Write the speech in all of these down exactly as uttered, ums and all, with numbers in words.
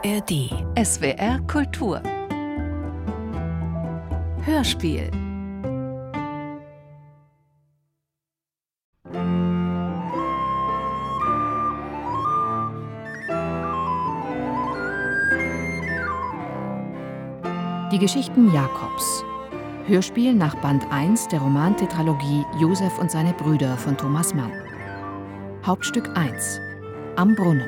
A R D. S W R Kultur. Hörspiel. Die Geschichten Jakobs. Hörspiel nach Band eins der Romantetralogie Josef und seine Brüder von Thomas Mann. Hauptstück eins. Am Brunnen.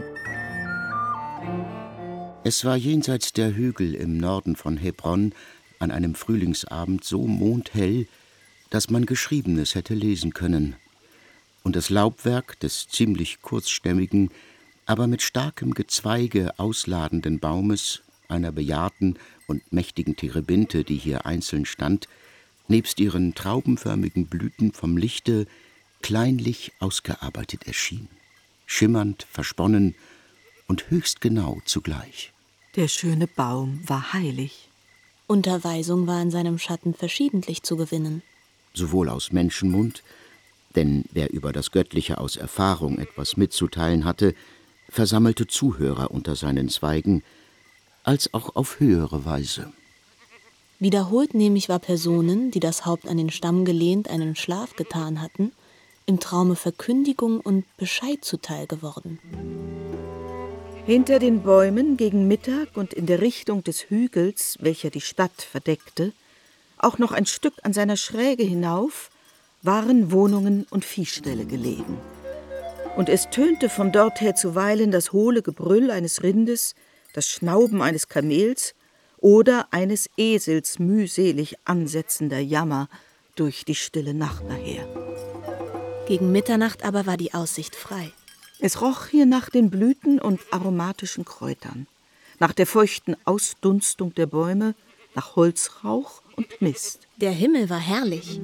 Es war jenseits der Hügel im Norden von Hebron an einem Frühlingsabend so mondhell, dass man Geschriebenes hätte lesen können. Und das Laubwerk des ziemlich kurzstämmigen, aber mit starkem Gezweige ausladenden Baumes, einer bejahrten und mächtigen Terebinte, die hier einzeln stand, nebst ihren traubenförmigen Blüten vom Lichte kleinlich ausgearbeitet erschien, schimmernd, versponnen und höchst genau zugleich. Der schöne Baum war heilig. Unterweisung war in seinem Schatten verschiedentlich zu gewinnen. Sowohl aus Menschenmund, denn wer über das Göttliche aus Erfahrung etwas mitzuteilen hatte, versammelte Zuhörer unter seinen Zweigen, als auch auf höhere Weise. Wiederholt nämlich war Personen, die das Haupt an den Stamm gelehnt einen Schlaf getan hatten, im Traume Verkündigung und Bescheid zuteil geworden. Hinter den Bäumen gegen Mittag und in der Richtung des Hügels, welcher die Stadt verdeckte, auch noch ein Stück an seiner Schräge hinauf, waren Wohnungen und Viehställe gelegen. Und es tönte von dort her zuweilen das hohle Gebrüll eines Rindes, das Schnauben eines Kamels oder eines Esels mühselig ansetzender Jammer durch die stille Nacht daher. Gegen Mitternacht aber war die Aussicht frei. Es roch hier nach den Blüten und aromatischen Kräutern, nach der feuchten Ausdunstung der Bäume, nach Holzrauch und Mist. Der Himmel war herrlich.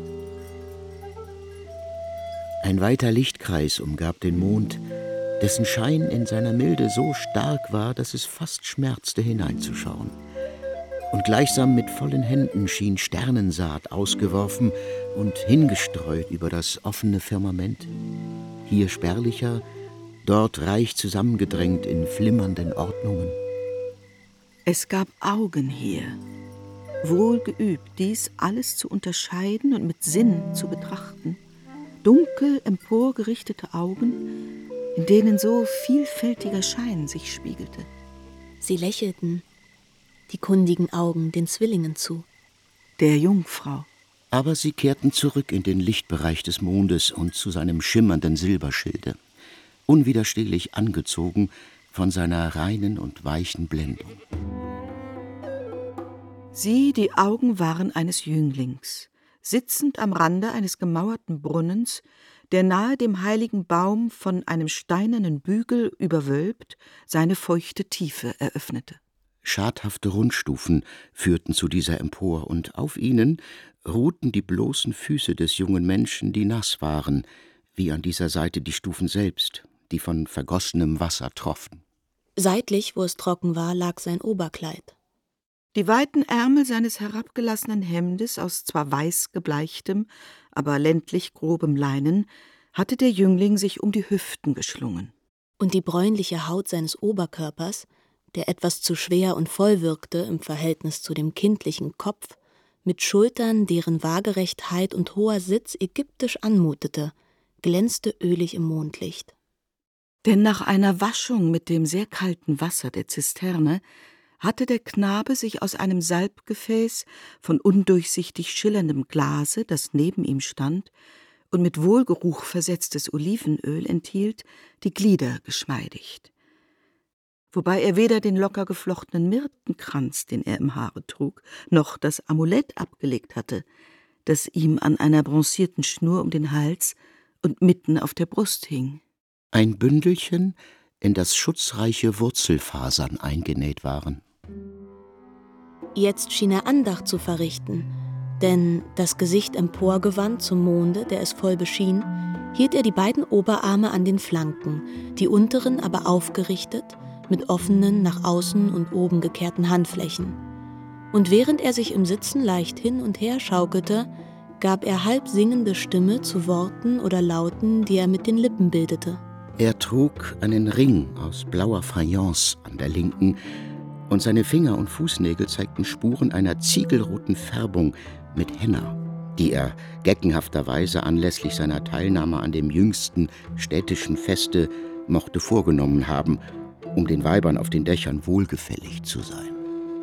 Ein weiter Lichtkreis umgab den Mond, dessen Schein in seiner Milde so stark war, dass es fast schmerzte, hineinzuschauen. Und gleichsam mit vollen Händen schien Sternensaat ausgeworfen und hingestreut über das offene Firmament. Hier spärlicher, dort reich zusammengedrängt in flimmernden Ordnungen. Es gab Augen hier, wohl geübt, dies alles zu unterscheiden und mit Sinn zu betrachten. Dunkel emporgerichtete Augen, in denen so vielfältiger Schein sich spiegelte. Sie lächelten, die kundigen Augen, den Zwillingen zu. Der Jungfrau. Aber sie kehrten zurück in den Lichtbereich des Mondes und zu seinem schimmernden Silberschilde, unwiderstehlich angezogen von seiner reinen und weichen Blendung. Sie, die Augen waren eines Jünglings, sitzend am Rande eines gemauerten Brunnens, der nahe dem heiligen Baum von einem steinernen Bügel überwölbt seine feuchte Tiefe eröffnete. Schadhafte Rundstufen führten zu dieser empor, und auf ihnen ruhten die bloßen Füße des jungen Menschen, die nass waren, wie an dieser Seite die Stufen selbst, die von vergossenem Wasser troffen. Seitlich, wo es trocken war, lag sein Oberkleid. Die weiten Ärmel seines herabgelassenen Hemdes aus zwar weiß gebleichtem, aber ländlich grobem Leinen hatte der Jüngling sich um die Hüften geschlungen. Und die bräunliche Haut seines Oberkörpers, der etwas zu schwer und voll wirkte im Verhältnis zu dem kindlichen Kopf, mit Schultern, deren Waagerechtheit und hoher Sitz ägyptisch anmutete, glänzte ölig im Mondlicht. Denn nach einer Waschung mit dem sehr kalten Wasser der Zisterne hatte der Knabe sich aus einem Salbgefäß von undurchsichtig schillerndem Glase, das neben ihm stand und mit Wohlgeruch versetztes Olivenöl enthielt, die Glieder geschmeidigt. Wobei er weder den locker geflochtenen Myrtenkranz, den er im Haare trug, noch das Amulett abgelegt hatte, das ihm an einer bronzierten Schnur um den Hals und mitten auf der Brust hing. Ein Bündelchen, in das schutzreiche Wurzelfasern eingenäht waren. Jetzt schien er Andacht zu verrichten, denn das Gesicht emporgewandt zum Monde, der es voll beschien, hielt er die beiden Oberarme an den Flanken, die unteren aber aufgerichtet, mit offenen, nach außen und oben gekehrten Handflächen. Und während er sich im Sitzen leicht hin und her schaukelte, gab er halb singende Stimme zu Worten oder Lauten, die er mit den Lippen bildete. Er trug einen Ring aus blauer Fayence an der linken, und seine Finger und Fußnägel zeigten Spuren einer ziegelroten Färbung mit Henna, die er geckenhafterweise anlässlich seiner Teilnahme an dem jüngsten städtischen Feste mochte vorgenommen haben, um den Weibern auf den Dächern wohlgefällig zu sein.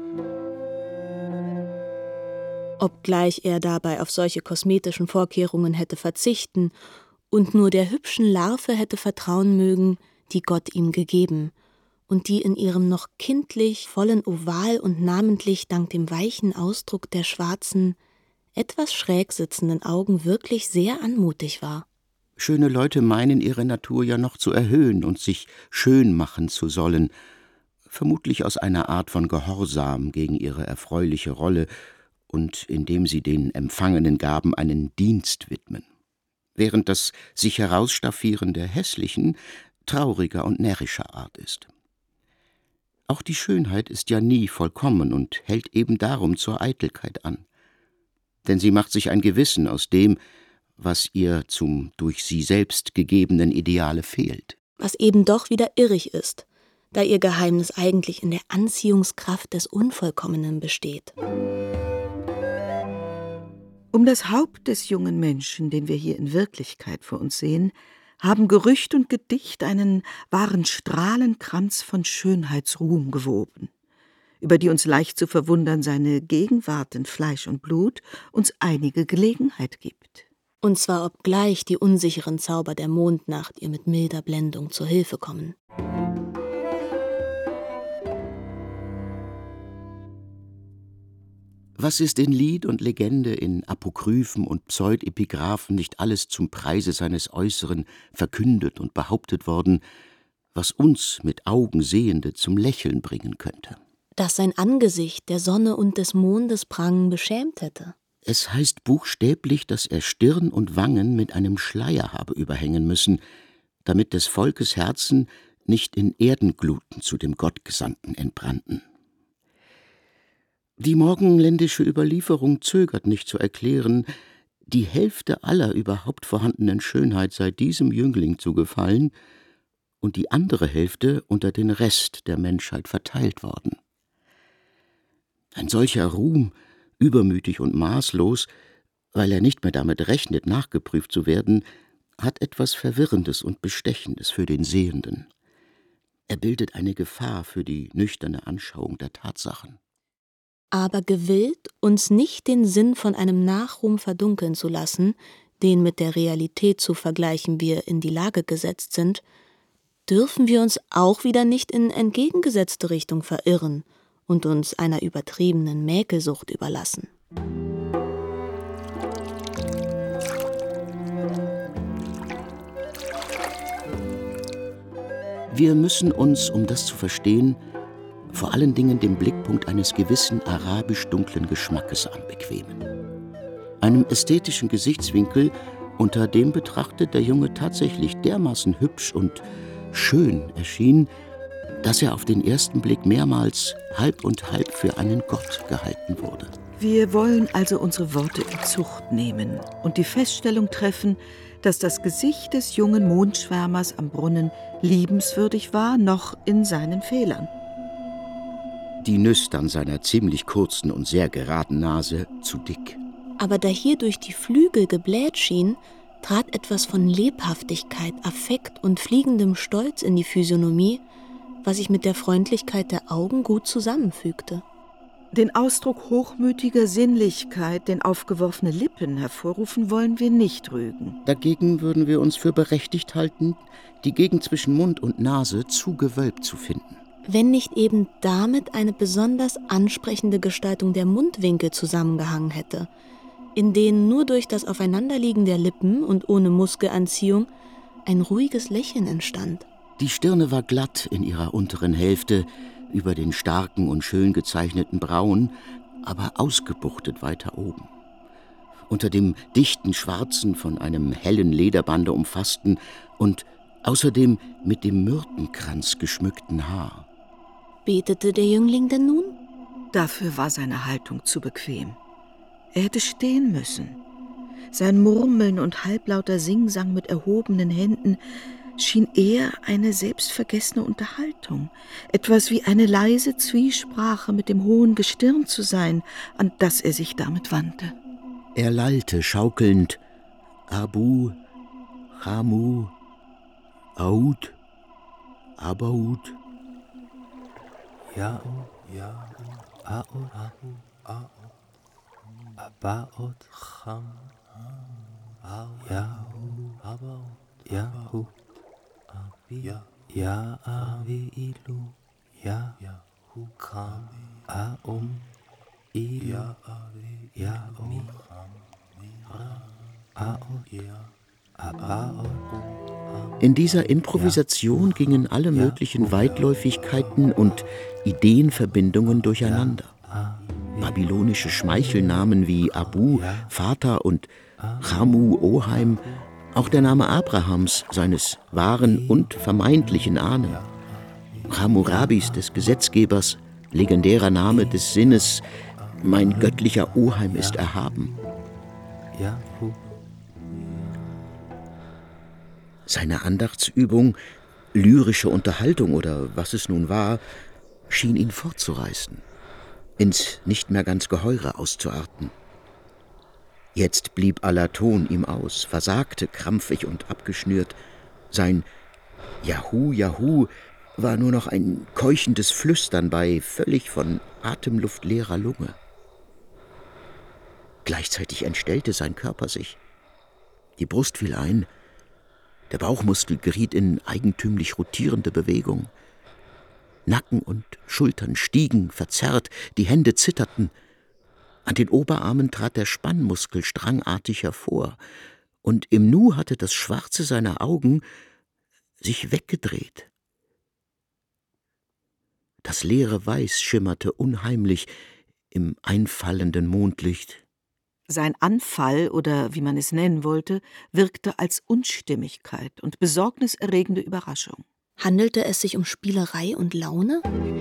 Obgleich er dabei auf solche kosmetischen Vorkehrungen hätte verzichten und nur der hübschen Larve hätte vertrauen mögen, die Gott ihm gegeben und die in ihrem noch kindlich vollen Oval und namentlich dank dem weichen Ausdruck der schwarzen, etwas schräg sitzenden Augen wirklich sehr anmutig war. Schöne Leute meinen, ihre Natur ja noch zu erhöhen und sich schön machen zu sollen, vermutlich aus einer Art von Gehorsam gegen ihre erfreuliche Rolle und indem sie den empfangenen Gaben einen Dienst widmen, während das sich herausstaffieren der hässlichen trauriger und närrischer Art ist. Auch die Schönheit ist ja nie vollkommen und hält eben darum zur Eitelkeit an. Denn sie macht sich ein Gewissen aus dem, was ihr zum durch sie selbst gegebenen Ideale fehlt. Was eben doch wieder irrig ist, da ihr Geheimnis eigentlich in der Anziehungskraft des Unvollkommenen besteht. Um das Haupt des jungen Menschen, den wir hier in Wirklichkeit vor uns sehen, haben Gerücht und Gedicht einen wahren Strahlenkranz von Schönheitsruhm gewoben, über die uns leicht zu verwundern seine Gegenwart in Fleisch und Blut uns einige Gelegenheit gibt. Und zwar obgleich die unsicheren Zauber der Mondnacht ihr mit milder Blendung zur Hilfe kommen. Was ist in Lied und Legende, in Apokryphen und Pseudepigraphen nicht alles zum Preise seines Äußeren verkündet und behauptet worden, was uns mit Augen Sehende zum Lächeln bringen könnte? Dass sein Angesicht der Sonne und des Mondes prangen beschämt hätte. Es heißt buchstäblich, dass er Stirn und Wangen mit einem Schleier habe überhängen müssen, damit des Volkes Herzen nicht in Erdengluten zu dem Gottgesandten entbrannten. Die morgenländische Überlieferung zögert nicht zu erklären, die Hälfte aller überhaupt vorhandenen Schönheit sei diesem Jüngling zugefallen und die andere Hälfte unter den Rest der Menschheit verteilt worden. Ein solcher Ruhm, übermütig und maßlos, weil er nicht mehr damit rechnet, nachgeprüft zu werden, hat etwas Verwirrendes und Bestechendes für den Sehenden. Er bildet eine Gefahr für die nüchterne Anschauung der Tatsachen. Aber gewillt, uns nicht den Sinn von einem Nachruhm verdunkeln zu lassen, den mit der Realität zu vergleichen wir in die Lage gesetzt sind, dürfen wir uns auch wieder nicht in entgegengesetzte Richtung verirren und uns einer übertriebenen Mäkelsucht überlassen. Wir müssen uns, um das zu verstehen, vor allen Dingen dem Blickpunkt eines gewissen arabisch-dunklen Geschmackes anbequemen. Einem ästhetischen Gesichtswinkel, unter dem betrachtet der Junge tatsächlich dermaßen hübsch und schön erschien, dass er auf den ersten Blick mehrmals halb und halb für einen Gott gehalten wurde. Wir wollen also unsere Worte in Zucht nehmen und die Feststellung treffen, dass das Gesicht des jungen Mondschwärmers am Brunnen liebenswürdig war, noch in seinen Fehlern. Die Nüstern seiner ziemlich kurzen und sehr geraden Nase zu dick. Aber da hier durch die Flügel gebläht schien, trat etwas von Lebhaftigkeit, Affekt und fliegendem Stolz in die Physiognomie, was sich mit der Freundlichkeit der Augen gut zusammenfügte. Den Ausdruck hochmütiger Sinnlichkeit, den aufgeworfene Lippen hervorrufen, wollen wir nicht rügen. Dagegen würden wir uns für berechtigt halten, die Gegend zwischen Mund und Nase zu gewölbt zu finden. Wenn nicht eben damit eine besonders ansprechende Gestaltung der Mundwinkel zusammengehangen hätte, in denen nur durch das Aufeinanderliegen der Lippen und ohne Muskelanziehung ein ruhiges Lächeln entstand. Die Stirne war glatt in ihrer unteren Hälfte, über den starken und schön gezeichneten Brauen, aber ausgebuchtet weiter oben. Unter dem dichten Schwarzen, von einem hellen Lederbande umfassten und außerdem mit dem Myrtenkranz geschmückten Haar. Betete der Jüngling denn nun? Dafür war seine Haltung zu bequem. Er hätte stehen müssen. Sein Murmeln und halblauter Singsang mit erhobenen Händen schien eher eine selbstvergessene Unterhaltung, etwas wie eine leise Zwiesprache mit dem hohen Gestirn zu sein, an das er sich damit wandte. Er lallte schaukelnd: Abu, Chamu, Aud, Abaud. Ya'u, Ya'u, A'u, A'u, A'u, Abaud, Cham, Ya'u, Abaud, Ya'u, Ya'avi, Ilu, Ya'u, Cham, A'um, Ilu, Ya'u, A'ud, Abaud. In dieser Improvisation gingen alle möglichen Weitläufigkeiten und Ideenverbindungen durcheinander. Babylonische Schmeichelnamen wie Abu, Vater, und Chamu, Oheim, auch der Name Abrahams, seines wahren und vermeintlichen Ahnen. Hammurabis, des Gesetzgebers, legendärer Name des Sinnes: Mein göttlicher Oheim ist erhaben. Seine Andachtsübung, lyrische Unterhaltung oder was es nun war, schien ihn fortzureißen, ins nicht mehr ganz Geheure auszuarten. Jetzt blieb aller Ton ihm aus, versagte krampfig und abgeschnürt. Sein Jahu, Jahu war nur noch ein keuchendes Flüstern bei völlig von Atemluft leerer Lunge. Gleichzeitig entstellte sein Körper sich. Die Brust fiel ein, der Bauchmuskel geriet in eigentümlich rotierende Bewegung. Nacken und Schultern stiegen, verzerrt, die Hände zitterten. An den Oberarmen trat der Spannmuskel strangartig hervor, und im Nu hatte das Schwarze seiner Augen sich weggedreht. Das leere Weiß schimmerte unheimlich im einfallenden Mondlicht. Sein Anfall, oder wie man es nennen wollte, wirkte als Unstimmigkeit und besorgniserregende Überraschung. Handelte es sich um Spielerei und Laune?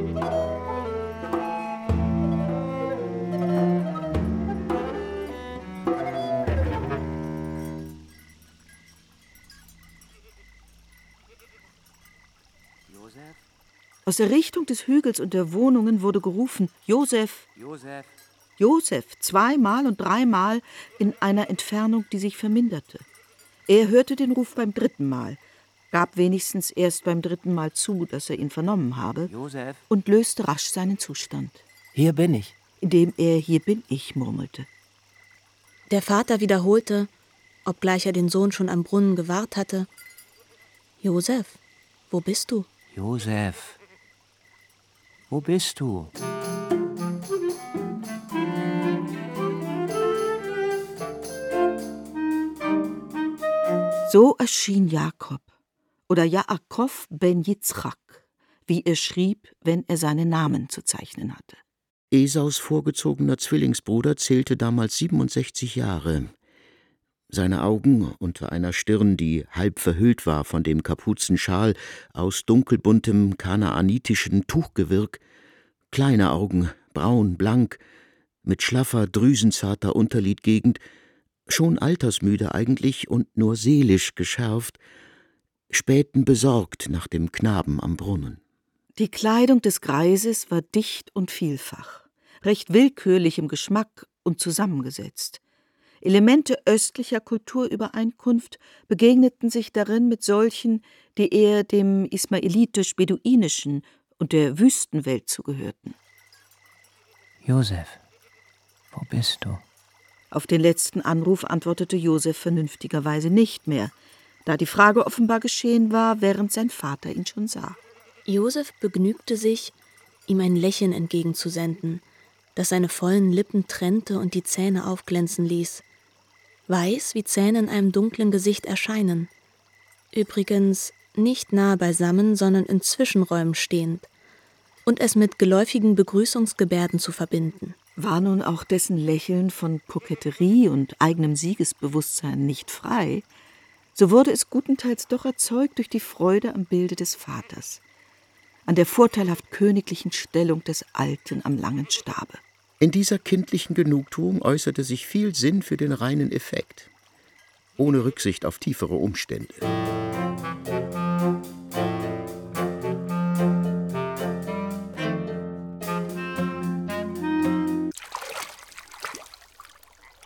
Aus der Richtung des Hügels und der Wohnungen wurde gerufen: Josef! Josef! Josef, zweimal und dreimal in einer Entfernung, die sich verminderte. Er hörte den Ruf beim dritten Mal, gab wenigstens erst beim dritten Mal zu, dass er ihn vernommen habe, Josef! Und löste rasch seinen Zustand. Hier bin ich. Indem er »Hier bin ich« murmelte. Der Vater wiederholte, obgleich er den Sohn schon am Brunnen gewahrt hatte: Josef, wo bist du? Josef, wo bist du? So erschien Jakob oder Yaakov ben Yitzchak, wie er schrieb, wenn er seinen Namen zu zeichnen hatte. Esaus vorgezogener Zwillingsbruder zählte damals siebenundsechzig Jahre. Seine Augen, unter einer Stirn, die halb verhüllt war von dem Kapuzenschal aus dunkelbuntem kanaanitischen Tuchgewirk, kleine Augen, braun, blank, mit schlaffer, drüsenzarter Unterlidgegend, schon altersmüde eigentlich und nur seelisch geschärft, spähten besorgt nach dem Knaben am Brunnen. Die Kleidung des Greises war dicht und vielfach, recht willkürlich im Geschmack und zusammengesetzt. Elemente östlicher Kulturübereinkunft begegneten sich darin mit solchen, die eher dem ismaelitisch-beduinischen und der Wüstenwelt zugehörten. Josef, wo bist du? Auf den letzten Anruf antwortete Josef vernünftigerweise nicht mehr, da die Frage offenbar geschehen war, während sein Vater ihn schon sah. Josef begnügte sich, ihm ein Lächeln entgegenzusenden, das seine vollen Lippen trennte und die Zähne aufglänzen ließ. Weiß, wie Zähne in einem dunklen Gesicht erscheinen. Übrigens nicht nahe beisammen, sondern in Zwischenräumen stehend. Und es mit geläufigen Begrüßungsgebärden zu verbinden. War nun auch dessen Lächeln von Koketterie und eigenem Siegesbewusstsein nicht frei, so wurde es gutenteils doch erzeugt durch die Freude am Bilde des Vaters, an der vorteilhaft königlichen Stellung des Alten am langen Stabe. In dieser kindlichen Genugtuung äußerte sich viel Sinn für den reinen Effekt, ohne Rücksicht auf tiefere Umstände.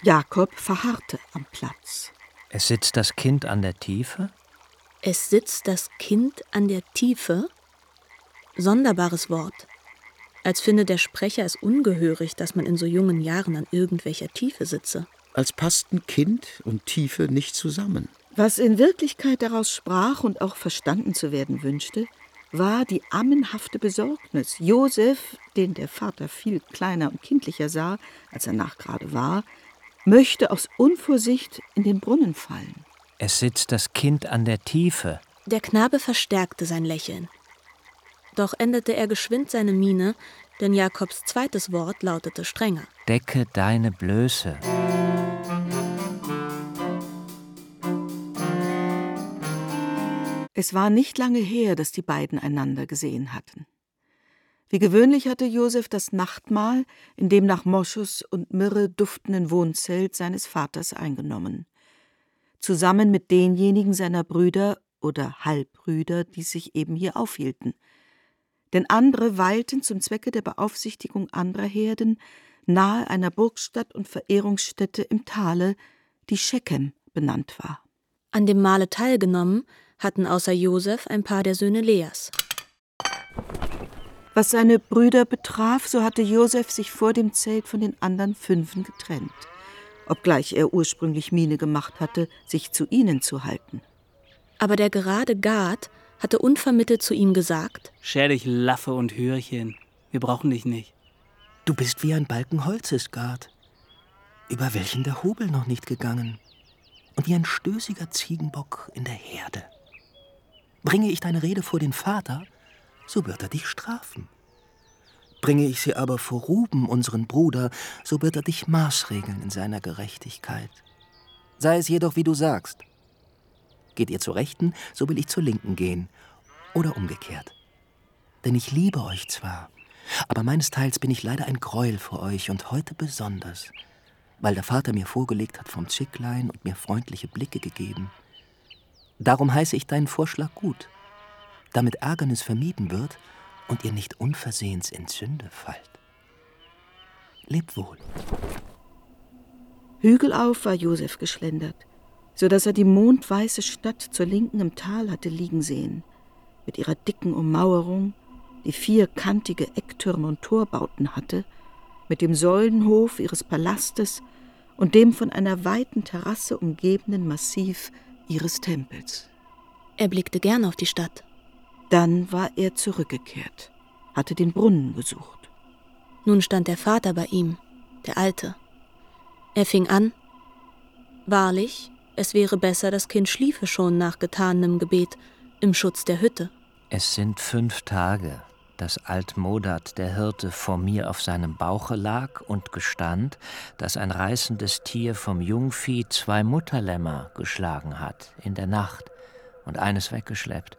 Jakob verharrte am Platz. Es sitzt das Kind an der Tiefe? Es sitzt das Kind an der Tiefe? Sonderbares Wort. Als finde der Sprecher es ungehörig, dass man in so jungen Jahren an irgendwelcher Tiefe sitze. Als passten Kind und Tiefe nicht zusammen. Was in Wirklichkeit daraus sprach und auch verstanden zu werden wünschte, war die ammenhafte Besorgnis. Josef, den der Vater viel kleiner und kindlicher sah, als er nachgerade war, möchte aus Unvorsicht in den Brunnen fallen. Es sitzt das Kind an der Tiefe. Der Knabe verstärkte sein Lächeln. Doch änderte er geschwind seine Miene, denn Jakobs zweites Wort lautete strenger. Decke deine Blöße. Es war nicht lange her, dass die beiden einander gesehen hatten. Wie gewöhnlich hatte Josef das Nachtmahl in dem nach Moschus und Myrrhe duftenden Wohnzelt seines Vaters eingenommen. Zusammen mit denjenigen seiner Brüder oder Halbbrüder, die sich eben hier aufhielten. Denn andere weilten zum Zwecke der Beaufsichtigung anderer Herden nahe einer Burgstadt und Verehrungsstätte im Tale, die Schechem benannt war. An dem Mahle teilgenommen hatten außer Josef ein paar der Söhne Leas. Was seine Brüder betraf, so hatte Josef sich vor dem Zelt von den anderen Fünfen getrennt, obgleich er ursprünglich Miene gemacht hatte, sich zu ihnen zu halten. Aber der gerade Gad hatte unvermittelt zu ihm gesagt: Scher dich, Laffe und Hürchen, wir brauchen dich nicht. Du bist wie ein Balken Holzes, Gad, über welchen der Hobel noch nicht gegangen, und wie ein stößiger Ziegenbock in der Herde. Bringe ich deine Rede vor den Vater, so wird er dich strafen. Bringe ich sie aber vor Ruben, unseren Bruder, so wird er dich maßregeln in seiner Gerechtigkeit. Sei es jedoch, wie du sagst. Geht ihr zur Rechten, so will ich zur Linken gehen, oder umgekehrt. Denn ich liebe euch zwar, aber meinesteils bin ich leider ein Gräuel für euch und heute besonders, weil der Vater mir vorgelegt hat vom Zicklein und mir freundliche Blicke gegeben. Darum heiße ich deinen Vorschlag gut, damit Ärgernis vermieden wird und ihr nicht unversehens in Sünde fallt. Lebt wohl. Hügelauf war Josef geschlendert, so dass er die mondweiße Stadt zur Linken im Tal hatte liegen sehen, mit ihrer dicken Ummauerung, die vierkantige Ecktürme und Torbauten hatte, mit dem Säulenhof ihres Palastes und dem von einer weiten Terrasse umgebenen Massiv ihres Tempels. Er blickte gern auf die Stadt. Dann war er zurückgekehrt, hatte den Brunnen gesucht. Nun stand der Vater bei ihm, der Alte. Er fing an: Wahrlich, es wäre besser, das Kind schliefe schon nach getanem Gebet im Schutz der Hütte. Es sind fünf Tage, dass Altmodad, der Hirte, vor mir auf seinem Bauche lag und gestand, dass ein reißendes Tier vom Jungvieh zwei Mutterlämmer geschlagen hat in der Nacht und eines weggeschleppt.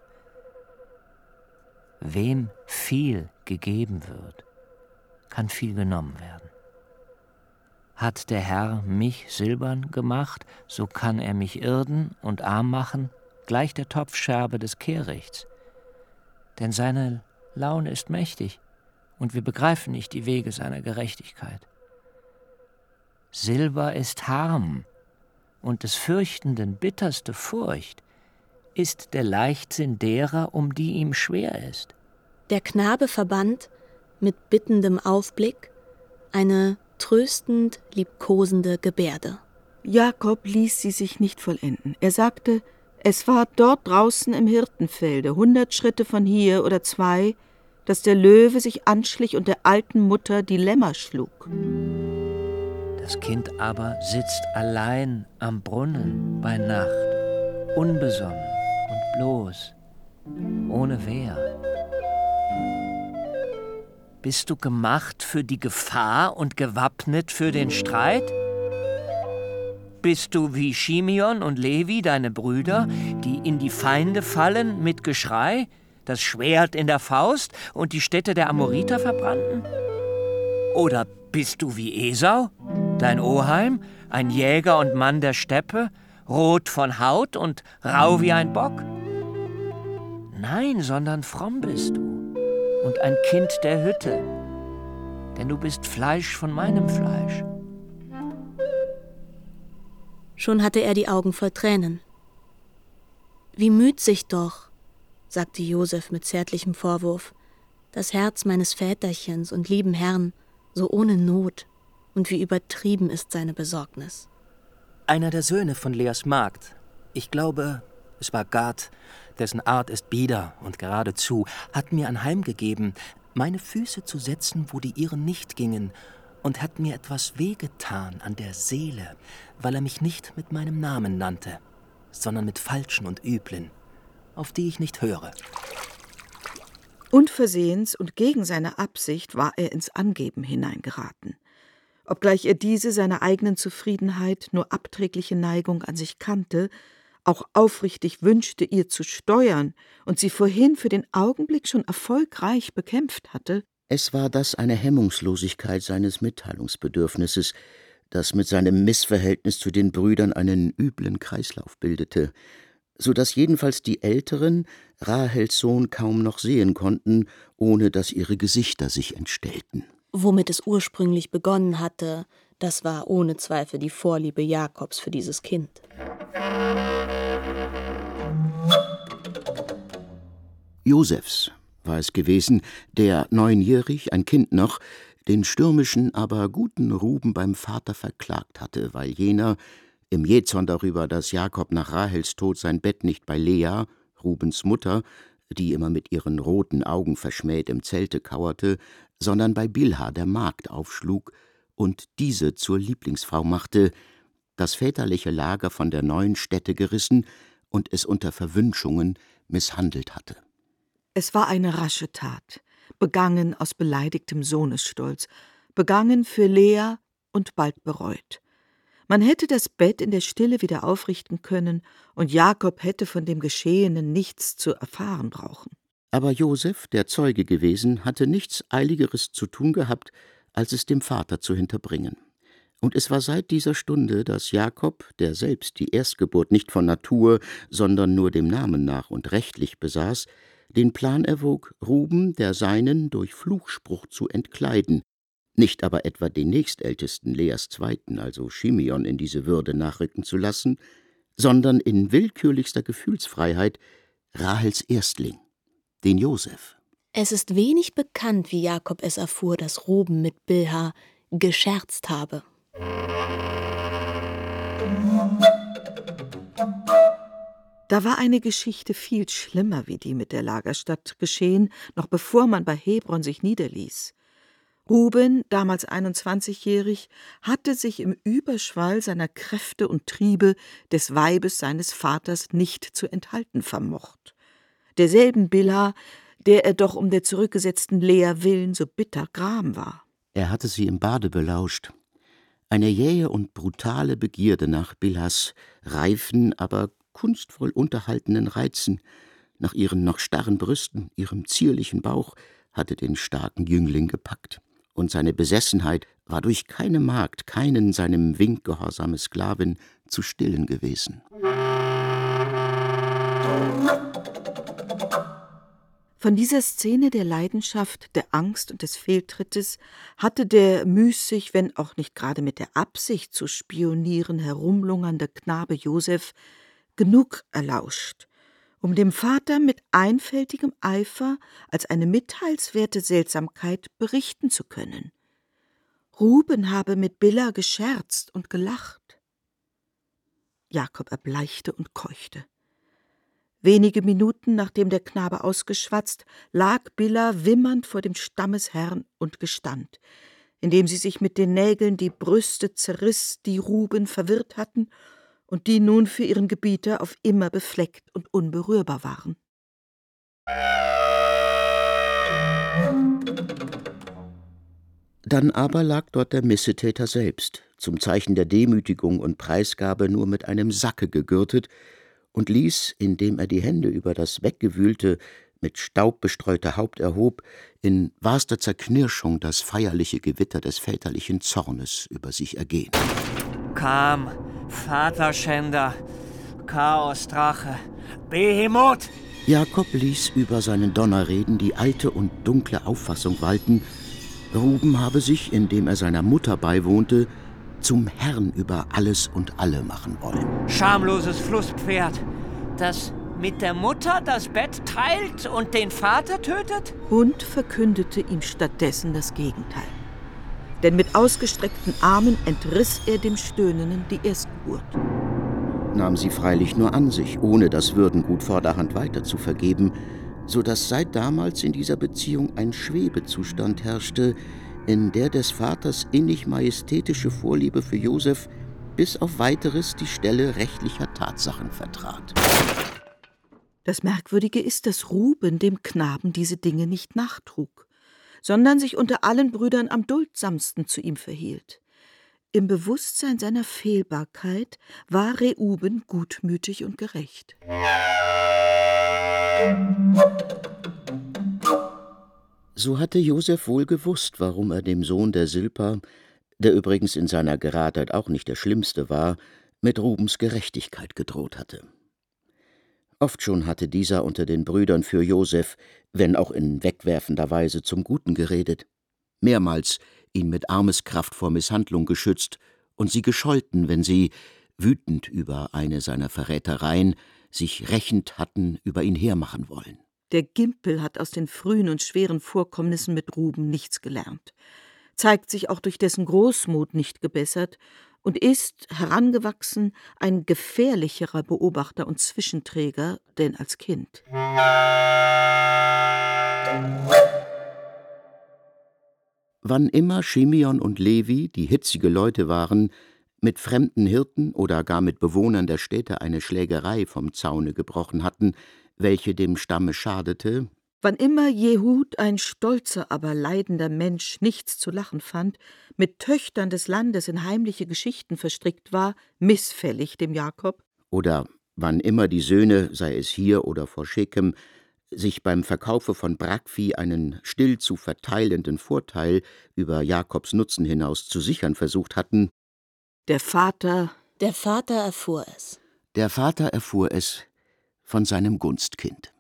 Wem viel gegeben wird, kann viel genommen werden. Hat der Herr mich silbern gemacht, so kann er mich irden und arm machen, gleich der Topfscherbe des Kehrichts. Denn seine Laune ist mächtig, und wir begreifen nicht die Wege seiner Gerechtigkeit. Silber ist Harm, und des Fürchtenden bitterste Furcht ist der Leichtsinn derer, um die ihm schwer ist. Der Knabe verband mit bittendem Aufblick eine tröstend liebkosende Gebärde. Jakob ließ sie sich nicht vollenden. Er sagte, es war dort draußen im Hirtenfelde, hundert Schritte von hier oder zwei, dass der Löwe sich anschlich und der alten Mutter die Lämmer schlug. Das Kind aber sitzt allein am Brunnen bei Nacht, unbesonnen und bloß, ohne Wehr. Bist du gemacht für die Gefahr und gewappnet für den Streit? Bist du wie Shimeon und Levi, deine Brüder, die in die Feinde fallen mit Geschrei, das Schwert in der Faust und die Städte der Amoriter verbrannten? Oder bist du wie Esau, dein Oheim, ein Jäger und Mann der Steppe, rot von Haut und rau wie ein Bock? Nein, sondern fromm bist du und ein Kind der Hütte, denn du bist Fleisch von meinem Fleisch. Schon hatte er die Augen voll Tränen. »Wie müßig doch«, sagte Josef mit zärtlichem Vorwurf, »das Herz meines Väterchens und lieben Herrn, so ohne Not, und wie übertrieben ist seine Besorgnis.« Einer der Söhne von Leas Magd, ich glaube, es war Gad, dessen Art ist bieder und geradezu, hat mir anheimgegeben, meine Füße zu setzen, wo die ihren nicht gingen, und hat mir etwas wehgetan an der Seele, weil er mich nicht mit meinem Namen nannte, sondern mit falschen und üblen, auf die ich nicht höre. Unversehens und gegen seine Absicht war er ins Angeben hineingeraten. Obgleich er diese seiner eigenen Zufriedenheit nur abträgliche Neigung an sich kannte, auch aufrichtig wünschte, ihr zu steuern und sie vorhin für den Augenblick schon erfolgreich bekämpft hatte. Es war das eine Hemmungslosigkeit seines Mitteilungsbedürfnisses, das mit seinem Missverhältnis zu den Brüdern einen üblen Kreislauf bildete, so dass jedenfalls die Älteren Rahels Sohn kaum noch sehen konnten, ohne dass ihre Gesichter sich entstellten. Womit es ursprünglich begonnen hatte, das war ohne Zweifel die Vorliebe Jakobs für dieses Kind. Josefs war es gewesen, der neunjährig, ein Kind noch, den stürmischen, aber guten Ruben beim Vater verklagt hatte, weil jener, im Jähzorn darüber, dass Jakob nach Rahels Tod sein Bett nicht bei Lea, Rubens Mutter, die immer mit ihren roten Augen verschmäht im Zelte kauerte, sondern bei Bilha, der Magd, aufschlug und diese zur Lieblingsfrau machte, das väterliche Lager von der neuen Stätte gerissen und es unter Verwünschungen misshandelt hatte. Es war eine rasche Tat, begangen aus beleidigtem Sohnesstolz, begangen für Lea und bald bereut. Man hätte das Bett in der Stille wieder aufrichten können, und Jakob hätte von dem Geschehenen nichts zu erfahren brauchen. Aber Josef, der Zeuge gewesen, hatte nichts Eiligeres zu tun gehabt, als es dem Vater zu hinterbringen. Und es war seit dieser Stunde, dass Jakob, der selbst die Erstgeburt nicht von Natur, sondern nur dem Namen nach und rechtlich besaß, den Plan erwog, Ruben, der Seinen, durch Fluchspruch zu entkleiden, nicht aber etwa den nächstältesten, Leas Zweiten, also Shimeon, in diese Würde nachrücken zu lassen, sondern in willkürlichster Gefühlsfreiheit Rahels Erstling, den Josef. Es ist wenig bekannt, wie Jakob es erfuhr, dass Ruben mit Bilha gescherzt habe. Da war eine Geschichte viel schlimmer wie die mit der Lagerstadt geschehen, noch bevor man bei Hebron sich niederließ. Ruben, damals einundzwanzigjährig, hatte sich im Überschwall seiner Kräfte und Triebe des Weibes seines Vaters nicht zu enthalten vermocht. Derselben Bilha, der er doch um der zurückgesetzten Lea willen so bitter gram war. Er hatte sie im Bade belauscht. Eine jähe und brutale Begierde nach Bilhas reifen, aber kunstvoll unterhaltenen Reizen, nach ihren noch starren Brüsten, ihrem zierlichen Bauch, hatte den starken Jüngling gepackt. Und seine Besessenheit war durch keine Magd, keinen seinem Wink gehorsame Sklavin zu stillen gewesen. Von dieser Szene der Leidenschaft, der Angst und des Fehltrittes hatte der müßig, wenn auch nicht gerade mit der Absicht zu spionieren, herumlungernde Knabe Josef genug erlauscht, um dem Vater mit einfältigem Eifer als eine mitteilswerte Seltsamkeit berichten zu können. Ruben habe mit Bilha gescherzt und gelacht. Jakob erbleichte und keuchte. Wenige Minuten, nachdem der Knabe ausgeschwatzt, lag Bilha wimmernd vor dem Stammesherrn und gestand, indem sie sich mit den Nägeln die Brüste zerriss, die Ruben verwirrt hatten und die nun für ihren Gebieter auf immer befleckt und unberührbar waren. Dann aber lag dort der Missetäter selbst, zum Zeichen der Demütigung und Preisgabe nur mit einem Sacke gegürtet, und ließ, indem er die Hände über das weggewühlte, mit Staub bestreute Haupt erhob, in wahrster Zerknirschung das feierliche Gewitter des väterlichen Zornes über sich ergehen. Kam, Vaterschänder, Chaosdrache, Behemoth! Jakob ließ über seinen Donnerreden die alte und dunkle Auffassung walten, Ruben habe sich, indem er seiner Mutter beiwohnte, zum Herrn über alles und alle machen wollen. Schamloses Flusspferd, das mit der Mutter das Bett teilt und den Vater tötet? Und verkündete ihm stattdessen das Gegenteil. Denn mit ausgestreckten Armen entriss er dem Stöhnenden die Erstgeburt. Nahm sie freilich nur an sich, ohne das Würdengut vorderhand weiter zu vergeben, so dass seit damals in dieser Beziehung ein Schwebezustand herrschte, in der des Vaters innig majestätische Vorliebe für Josef bis auf Weiteres die Stelle rechtlicher Tatsachen vertrat. Das Merkwürdige ist, dass Ruben dem Knaben diese Dinge nicht nachtrug, sondern sich unter allen Brüdern am duldsamsten zu ihm verhielt. Im Bewusstsein seiner Fehlbarkeit war Reuben gutmütig und gerecht. So hatte Josef wohl gewusst, warum er dem Sohn der Silpa, der übrigens in seiner Geradheit auch nicht der Schlimmste war, mit Rubens Gerechtigkeit gedroht hatte. Oft schon hatte dieser unter den Brüdern für Josef, wenn auch in wegwerfender Weise, zum Guten geredet, mehrmals ihn mit Armeskraft vor Misshandlung geschützt und sie gescholten, wenn sie, wütend über eine seiner Verrätereien, sich rächend hatten über ihn hermachen wollen. Der Gimpel hat aus den frühen und schweren Vorkommnissen mit Ruben nichts gelernt, zeigt sich auch durch dessen Großmut nicht gebessert und ist, herangewachsen, ein gefährlicherer Beobachter und Zwischenträger denn als Kind. Wann immer Shimeon und Levi, die hitzige Leute waren, mit fremden Hirten oder gar mit Bewohnern der Städte eine Schlägerei vom Zaune gebrochen hatten, welche dem Stamme schadete, wann immer Jehud, ein stolzer, aber leidender Mensch, nichts zu lachen fand, mit Töchtern des Landes in heimliche Geschichten verstrickt war, missfällig dem Jakob, oder wann immer die Söhne, sei es hier oder vor Schechem, sich beim Verkaufe von Brackvieh einen still zu verteilenden Vorteil über Jakobs Nutzen hinaus zu sichern versucht hatten, der Vater, der Vater erfuhr es. Der Vater erfuhr es von seinem Gunstkind.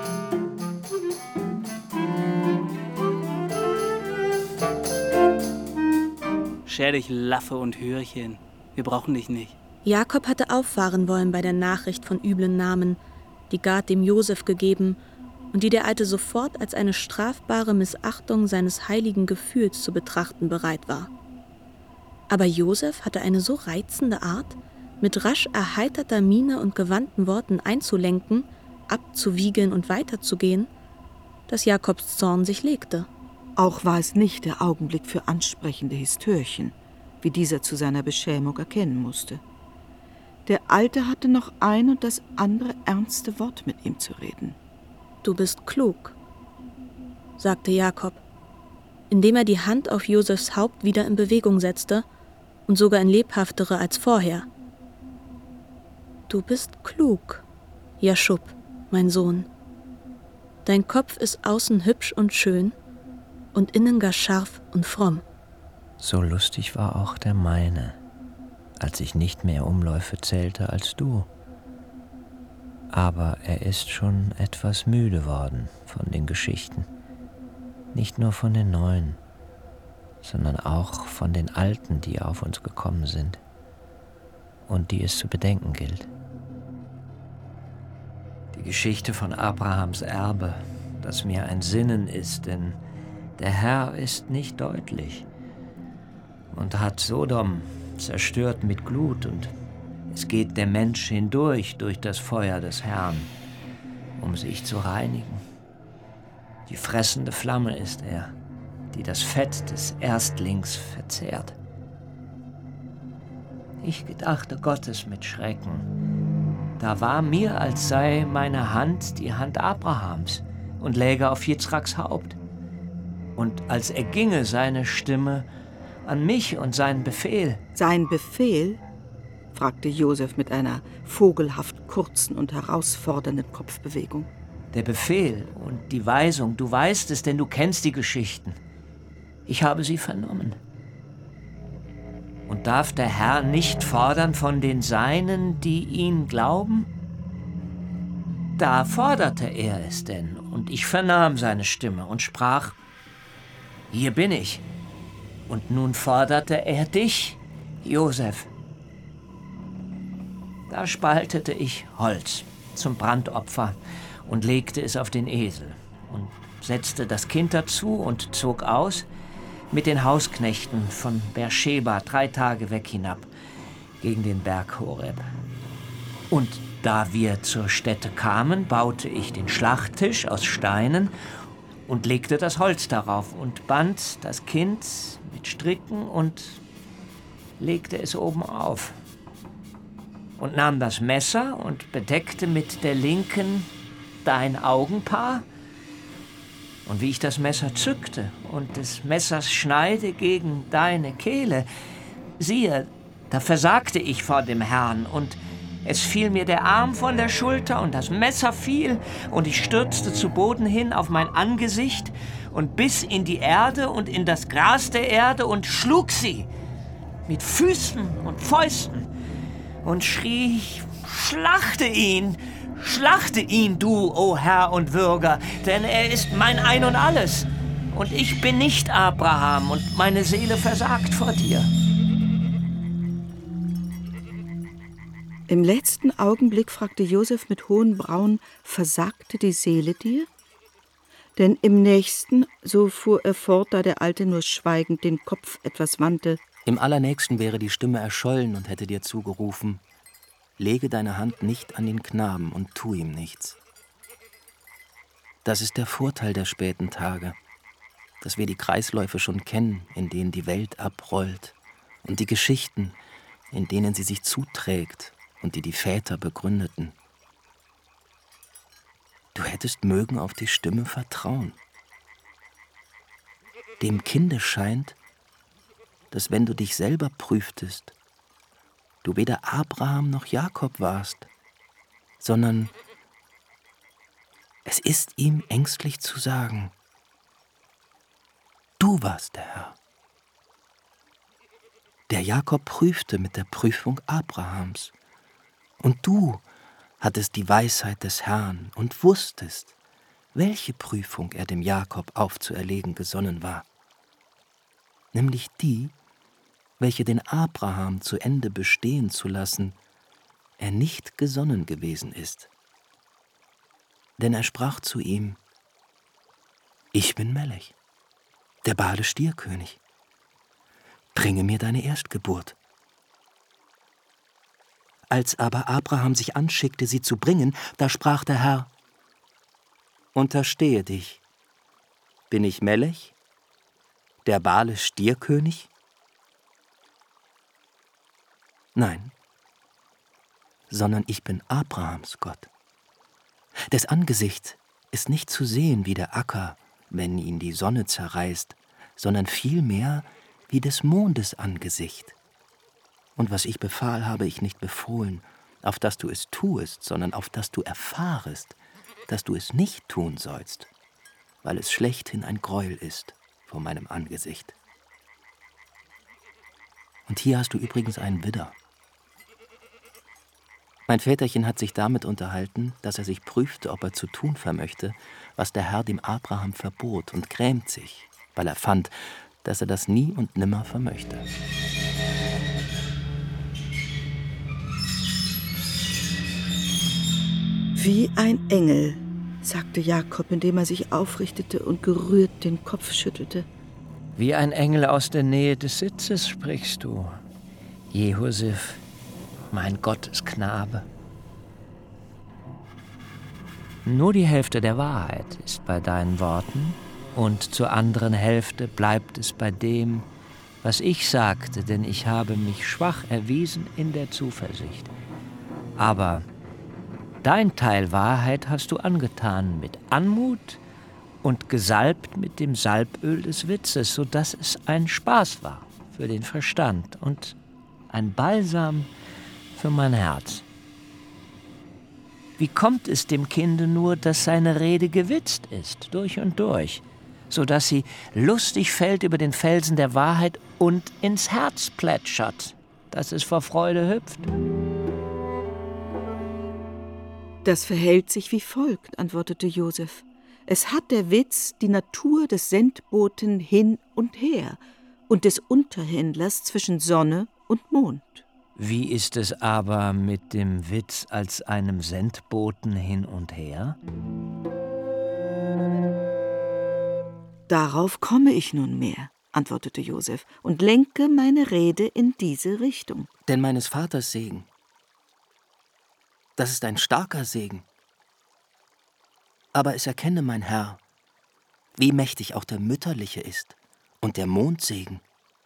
Scher dich, Laffe und Hörchen. Wir brauchen dich nicht. Jakob hatte auffahren wollen bei der Nachricht von üblen Namen, die Gad dem Josef gegeben und die der Alte sofort als eine strafbare Missachtung seines heiligen Gefühls zu betrachten bereit war. Aber Josef hatte eine so reizende Art, mit rasch erheiterter Miene und gewandten Worten einzulenken, abzuwiegeln und weiterzugehen, dass Jakobs Zorn sich legte. Auch war es nicht der Augenblick für ansprechende Histörchen, wie dieser zu seiner Beschämung erkennen musste. Der Alte hatte noch ein und das andere ernste Wort mit ihm zu reden. »Du bist klug«, sagte Jakob, indem er die Hand auf Josefs Haupt wieder in Bewegung setzte und sogar in lebhaftere als vorher. »Du bist klug, Jaschub, mein Sohn. Dein Kopf ist außen hübsch und schön und innen gar scharf und fromm.« So lustig war auch der meine, als ich nicht mehr Umläufe zählte als du. Aber er ist schon etwas müde worden von den Geschichten. Nicht nur von den neuen, sondern auch von den alten, die auf uns gekommen sind und die es zu bedenken gilt. Die Geschichte von Abrahams Erbe, das mir ein Sinnen ist, denn der Herr ist nicht deutlich und hat Sodom zerstört mit Glut, und es geht der Mensch hindurch durch das Feuer des Herrn, um sich zu reinigen. Die fressende Flamme ist er, die das Fett des Erstlings verzehrt. Ich gedachte Gottes mit Schrecken. Da war mir, als sei meine Hand die Hand Abrahams und läge auf Jitzraks Haupt. Und als erginge seine Stimme an mich und seinen Befehl. Sein Befehl? Fragte Josef mit einer vogelhaft kurzen und herausfordernden Kopfbewegung. Der Befehl und die Weisung, du weißt es, denn du kennst die Geschichten. Ich habe sie vernommen. Und darf der Herr nicht fordern von den Seinen, die ihn glauben? Da forderte er es denn, und ich vernahm seine Stimme und sprach: Hier bin ich. Und nun forderte er dich, Josef, da spaltete ich Holz zum Brandopfer und legte es auf den Esel und setzte das Kind dazu und zog aus mit den Hausknechten von Beersheba drei Tage weg hinab gegen den Berg Horeb. Und da wir zur Stätte kamen, baute ich den Schlachttisch aus Steinen und legte das Holz darauf und band das Kind mit Stricken und legte es oben auf. Und nahm das Messer und bedeckte mit der linken dein Augenpaar. Und wie ich das Messer zückte und des Messers Schneide gegen deine Kehle, siehe, da versagte ich vor dem Herrn, und es fiel mir der Arm von der Schulter, und das Messer fiel, und ich stürzte zu Boden hin auf mein Angesicht und biss in die Erde und in das Gras der Erde und schlug sie mit Füßen und Fäusten und schrie, schlachte ihn, schlachte ihn, du, o Herr und Würger, denn er ist mein Ein und Alles. Und ich bin nicht Abraham, und meine Seele versagt vor dir. Im letzten Augenblick fragte Josef mit hohen Brauen, versagte die Seele dir? Denn im nächsten, so fuhr er fort, da der Alte nur schweigend den Kopf etwas wandte. Im Allernächsten wäre die Stimme erschollen und hätte dir zugerufen: Lege deine Hand nicht an den Knaben und tu ihm nichts. Das ist der Vorteil der späten Tage, dass wir die Kreisläufe schon kennen, in denen die Welt abrollt, und die Geschichten, in denen sie sich zuträgt und die die Väter begründeten. Du hättest mögen auf die Stimme vertrauen. Dem Kinde scheint, dass wenn du dich selber prüftest, du weder Abraham noch Jakob warst, sondern es ist ihm ängstlich zu sagen, du warst der Herr. Der Jakob prüfte mit der Prüfung Abrahams, und du hattest die Weisheit des Herrn und wusstest, welche Prüfung er dem Jakob aufzuerlegen gesonnen war, nämlich die, welche den Abraham zu Ende bestehen zu lassen, er nicht gesonnen gewesen ist. Denn er sprach zu ihm: Ich bin Melech, der Bale Stierkönig. Bringe mir deine Erstgeburt. Als aber Abraham sich anschickte, sie zu bringen, da sprach der Herr: Unterstehe dich, bin ich Melech, der Bale Stierkönig? Nein, sondern ich bin Abrahams Gott. Des Angesicht ist nicht zu sehen wie der Acker, wenn ihn die Sonne zerreißt, sondern vielmehr wie des Mondes Angesicht. Und was ich befahl, habe ich nicht befohlen, auf dass du es tuest, sondern auf dass du erfahrest, dass du es nicht tun sollst, weil es schlechthin ein Greuel ist vor meinem Angesicht. Und hier hast du übrigens einen Widder. Mein Väterchen hat sich damit unterhalten, dass er sich prüfte, ob er zu tun vermöchte, was der Herr dem Abraham verbot, und grämt sich, weil er fand, dass er das nie und nimmer vermöchte. Wie ein Engel, sagte Jakob, indem er sich aufrichtete und gerührt den Kopf schüttelte. Wie ein Engel aus der Nähe des Sitzes sprichst du, Jehosef, mein Gottesknabe. Nur die Hälfte der Wahrheit ist bei deinen Worten, und zur anderen Hälfte bleibt es bei dem, was ich sagte, denn ich habe mich schwach erwiesen in der Zuversicht. Aber dein Teil Wahrheit hast du angetan mit Anmut und gesalbt mit dem Salböl des Witzes, so dass es ein Spaß war für den Verstand und ein Balsam für mein Herz. Wie kommt es dem Kinde nur, dass seine Rede gewitzt ist, durch und durch, so dass sie lustig fällt über den Felsen der Wahrheit und ins Herz plätschert, dass es vor Freude hüpft? Das verhält sich wie folgt, antwortete Josef. Es hat der Witz die Natur des Sendboten hin und her und des Unterhändlers zwischen Sonne und Mond. Wie ist es aber mit dem Witz als einem Sendboten hin und her? Darauf komme ich nunmehr, antwortete Joseph, und lenke meine Rede in diese Richtung. Denn meines Vaters Segen, das ist ein starker Segen. Aber es erkenne mein Herr, wie mächtig auch der mütterliche ist und der Mondsegen.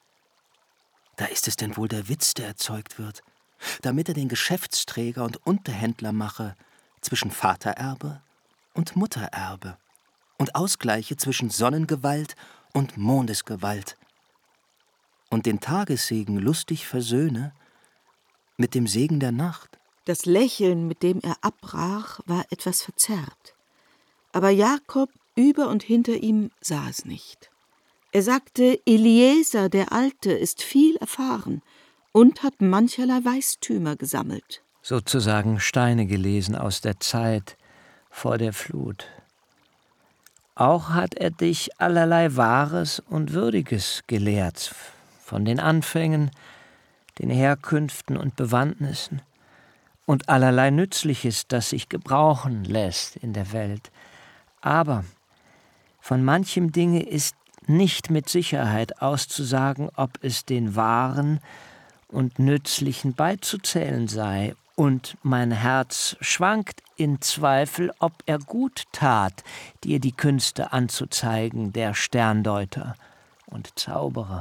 Da ist es denn wohl der Witz, der erzeugt wird, damit er den Geschäftsträger und Unterhändler mache zwischen Vatererbe und Muttererbe und ausgleiche zwischen Sonnengewalt und Mondesgewalt und den Tagessegen lustig versöhne mit dem Segen der Nacht. Das Lächeln, mit dem er abbrach, war etwas verzerrt. Aber Jakob über und hinter ihm sah es nicht. Er sagte, Eliezer, der Alte, ist viel erfahren und hat mancherlei Weistümer gesammelt. Sozusagen Steine gelesen aus der Zeit vor der Flut. Auch hat er dich allerlei Wahres und Würdiges gelehrt, von den Anfängen, den Herkünften und Bewandtnissen und allerlei Nützliches, das sich gebrauchen lässt in der Welt. Aber von manchem Dinge ist nicht mit Sicherheit auszusagen, ob es den Wahren und Nützlichen beizuzählen sei, und mein Herz schwankt in Zweifel, ob er gut tat, dir die Künste anzuzeigen, der Sterndeuter und Zauberer.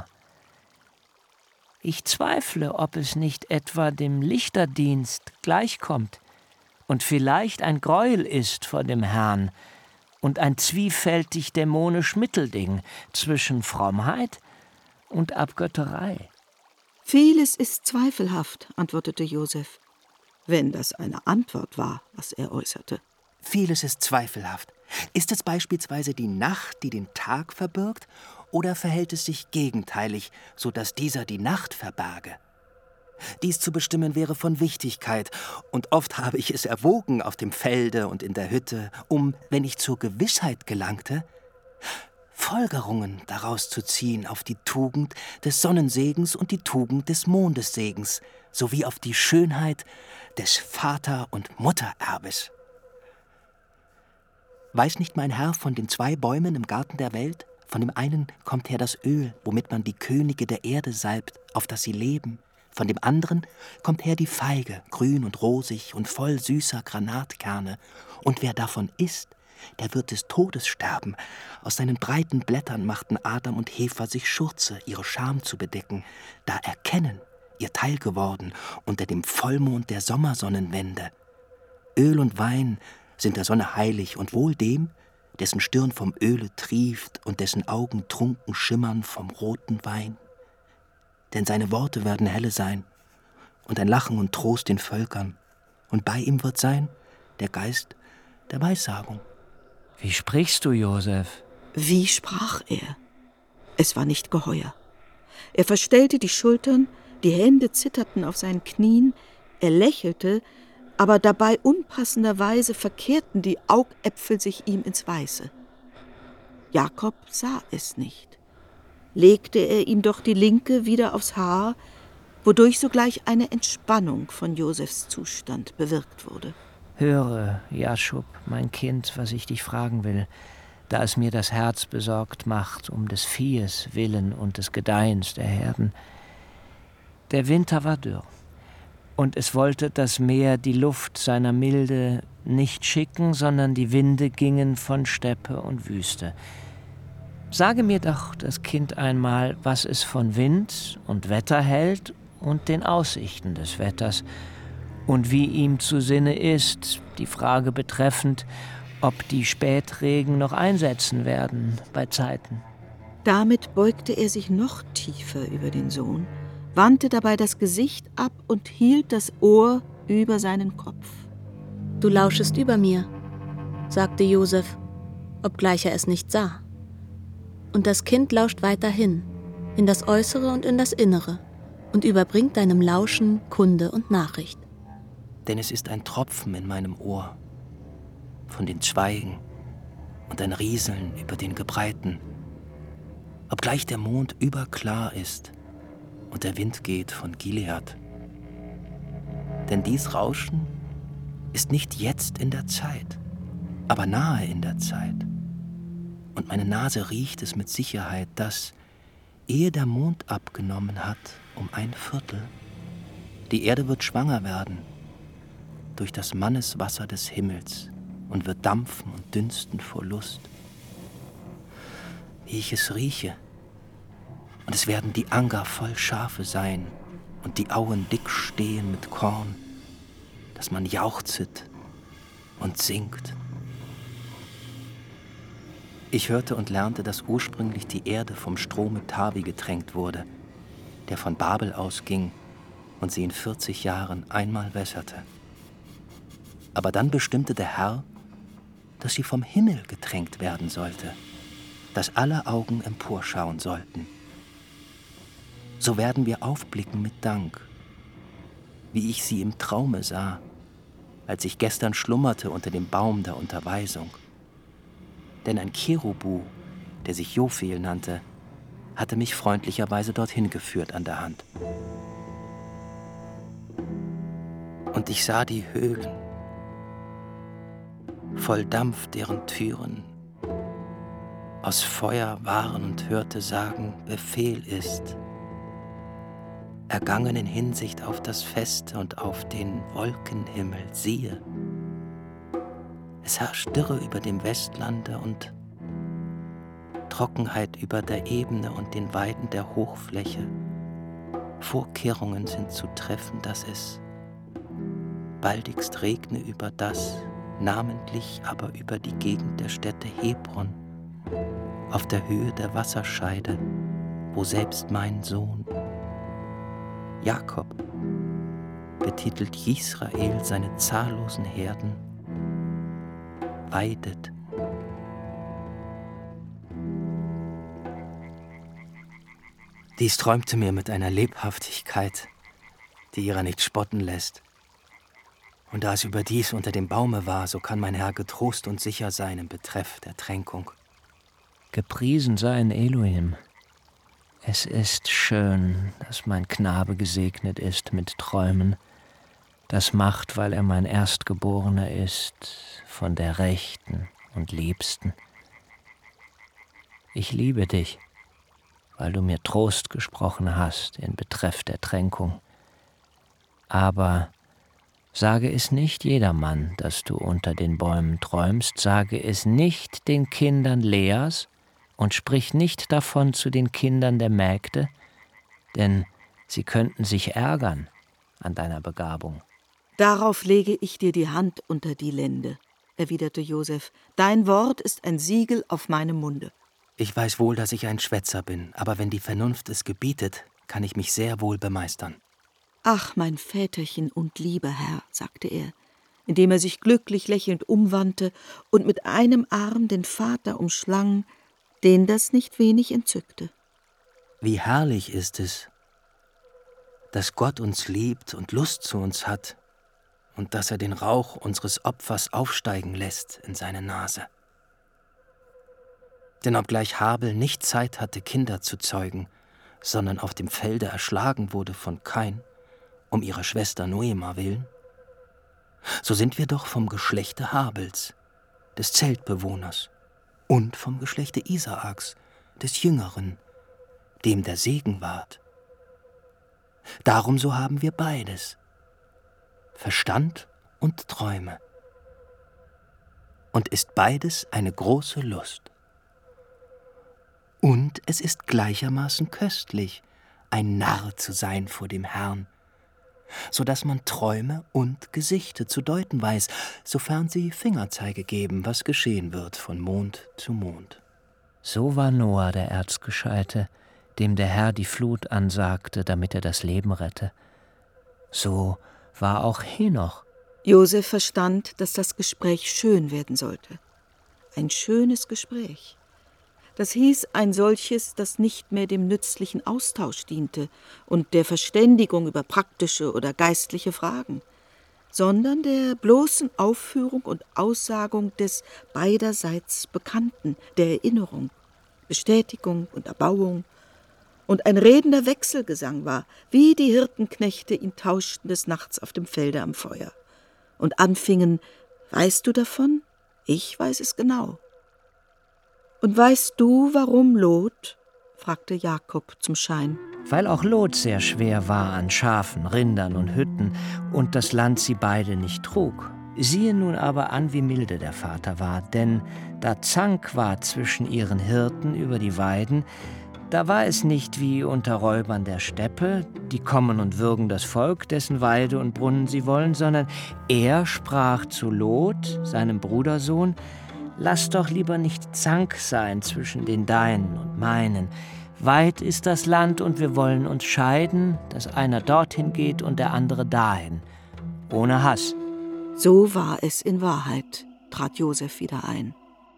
Ich zweifle, ob es nicht etwa dem Lichterdienst gleichkommt und vielleicht ein Greuel ist vor dem Herrn und ein zwiefältig dämonisch Mittelding zwischen Frommheit und Abgötterei. Vieles ist zweifelhaft, antwortete Joseph, wenn das eine Antwort war, was er äußerte. Vieles ist zweifelhaft. Ist es beispielsweise die Nacht, die den Tag verbirgt, oder verhält es sich gegenteilig, so dass dieser die Nacht verberge? Dies zu bestimmen wäre von Wichtigkeit, und oft habe ich es erwogen auf dem Felde und in der Hütte, um, wenn ich zur Gewissheit gelangte, Folgerungen daraus zu ziehen auf die Tugend des Sonnensegens und die Tugend des Mondessegens, sowie auf die Schönheit des Vater- und Muttererbes. Weiß nicht mein Herr von den zwei Bäumen im Garten der Welt? Von dem einen kommt her das Öl, womit man die Könige der Erde salbt, auf dass sie leben. Von dem anderen kommt her die Feige, grün und rosig und voll süßer Granatkerne. Und wer davon isst, der wird des Todes sterben. Aus seinen breiten Blättern machten Adam und Eva sich Schurze, ihre Scham zu bedecken, da Erkennen ihr Teil geworden unter dem Vollmond der Sommersonnenwende. Öl und Wein sind der Sonne heilig und wohl dem, dessen Stirn vom Öle trieft und dessen Augen trunken schimmern vom roten Wein. Denn seine Worte werden helle sein und ein Lachen und Trost den Völkern, und bei ihm wird sein der Geist der Weissagung. Wie sprichst du, Joseph? Wie sprach er? Es war nicht geheuer. Er verstellte die Schultern, die Hände zitterten auf seinen Knien, er lächelte, aber dabei unpassenderweise verkehrten die Augäpfel sich ihm ins Weiße. Jakob sah es nicht. Legte er ihm doch die linke wieder aufs Haar, wodurch sogleich eine Entspannung von Josephs Zustand bewirkt wurde. Höre, Jaschub, mein Kind, was ich dich fragen will, da es mir das Herz besorgt macht, um des Viehes willen und des Gedeihens der Herden. Der Winter war dürr, und es wollte das Meer die Luft seiner Milde nicht schicken, sondern die Winde gingen von Steppe und Wüste. Sage mir doch das Kind einmal, was es von Wind und Wetter hält und den Aussichten des Wetters, und wie ihm zu Sinne ist, die Frage betreffend, ob die Spätregen noch einsetzen werden bei Zeiten. Damit beugte er sich noch tiefer über den Sohn, wandte dabei das Gesicht ab und hielt das Ohr über seinen Kopf. »Du lauschest über mir«, sagte Joseph, obgleich er es nicht sah. Und das Kind lauscht weiterhin, in das Äußere und in das Innere, und überbringt deinem Lauschen Kunde und Nachricht. Denn es ist ein Tropfen in meinem Ohr von den Zweigen und ein Rieseln über den Gebreiten. Obgleich der Mond überklar ist und der Wind geht von Gilead. Denn dies Rauschen ist nicht jetzt in der Zeit, aber nahe in der Zeit. Und meine Nase riecht es mit Sicherheit, dass, ehe der Mond abgenommen hat, um ein Viertel, die Erde wird schwanger werden durch das Manneswasser des Himmels und wird dampfen und dünsten vor Lust. Wie ich es rieche, und es werden die Anger voll Schafe sein und die Auen dick stehen mit Korn, dass man jauchzet und singt. Ich hörte und lernte, dass ursprünglich die Erde vom Strome Tavi getränkt wurde, der von Babel ausging und sie in vierzig Jahren einmal wässerte. Aber dann bestimmte der Herr, dass sie vom Himmel getränkt werden sollte, dass alle Augen emporschauen sollten. So werden wir aufblicken mit Dank, wie ich sie im Traume sah, als ich gestern schlummerte unter dem Baum der Unterweisung. Denn ein Cherubu, der sich Jophiel nannte, hatte mich freundlicherweise dorthin geführt an der Hand. Und ich sah die Höhlen, voll Dampf, deren Türen aus Feuer waren, und hörte sagen, Befehl ist, ergangen in Hinsicht auf das Feste und auf den Wolkenhimmel, siehe, es herrscht Dürre über dem Westlande und Trockenheit über der Ebene und den Weiden der Hochfläche. Vorkehrungen sind zu treffen, dass es baldigst regne über das, namentlich aber über die Gegend der Stätte Hebron, auf der Höhe der Wasserscheide, wo selbst mein Sohn Jakob, betitelt Jisrael, seine zahllosen Herden weidet. Dies träumte mir mit einer Lebhaftigkeit, die ihrer nicht spotten lässt. Und da es überdies unter dem Baume war, so kann mein Herr getrost und sicher sein im Betreff der Tränkung. Gepriesen sei ein Elohim. Es ist schön, dass mein Knabe gesegnet ist mit Träumen. Das macht, weil er mein Erstgeborener ist, von der Rechten und Liebsten. Ich liebe dich, weil du mir Trost gesprochen hast in Betreff der Tränkung. Aber sage es nicht jedermann, dass du unter den Bäumen träumst, sage es nicht den Kindern Leas und sprich nicht davon zu den Kindern der Mägde, denn sie könnten sich ärgern an deiner Begabung. Darauf lege ich dir die Hand unter die Lende, erwiderte Josef. Dein Wort ist ein Siegel auf meinem Munde. Ich weiß wohl, dass ich ein Schwätzer bin, aber wenn die Vernunft es gebietet, kann ich mich sehr wohl bemeistern. Ach, mein Väterchen und lieber Herr, sagte er, indem er sich glücklich lächelnd umwandte und mit einem Arm den Vater umschlang, den das nicht wenig entzückte. Wie herrlich ist es, dass Gott uns liebt und Lust zu uns hat und dass er den Rauch unseres Opfers aufsteigen lässt in seine Nase. Denn obgleich Habel nicht Zeit hatte, Kinder zu zeugen, sondern auf dem Felde erschlagen wurde von Kain, um ihrer Schwester Noema willen, so sind wir doch vom Geschlechte Habels, des Zeltbewohners, und vom Geschlechte Isaaks, des Jüngeren, dem der Segen ward. Darum so haben wir beides, Verstand und Träume. Und ist beides eine große Lust. Und es ist gleichermaßen köstlich, ein Narr zu sein vor dem Herrn, so dass man Träume und Gesichte zu deuten weiß, sofern sie Fingerzeige geben, was geschehen wird von Mond zu Mond. So war Noah der Erzgescheite, dem der Herr die Flut ansagte, damit er das Leben rette. So war auch Henoch. Josef verstand, dass das Gespräch schön werden sollte. Ein schönes Gespräch. Das hieß ein solches, das nicht mehr dem nützlichen Austausch diente und der Verständigung über praktische oder geistliche Fragen, sondern der bloßen Aufführung und Aussagung des beiderseits Bekannten, der Erinnerung, Bestätigung und Erbauung und ein redender Wechselgesang war, wie die Hirtenknechte ihn tauschten des Nachts auf dem Felde am Feuer und anfingen: Weißt du davon? Ich weiß es genau. Und weißt du, warum, Lot? Fragte Jakob zum Schein. Weil auch Lot sehr schwer war an Schafen, Rindern und Hütten und das Land sie beide nicht trug. Siehe nun aber an, wie milde der Vater war, denn da Zank war zwischen ihren Hirten über die Weiden, da war es nicht wie unter Räubern der Steppe, die kommen und würgen das Volk, dessen Weide und Brunnen sie wollen, sondern er sprach zu Lot, seinem Brudersohn: Lass doch lieber nicht Zank sein zwischen den Deinen und meinen. Weit ist das Land und wir wollen uns scheiden, dass einer dorthin geht und der andere dahin, ohne Hass. So war es in Wahrheit, trat Josef wieder ein.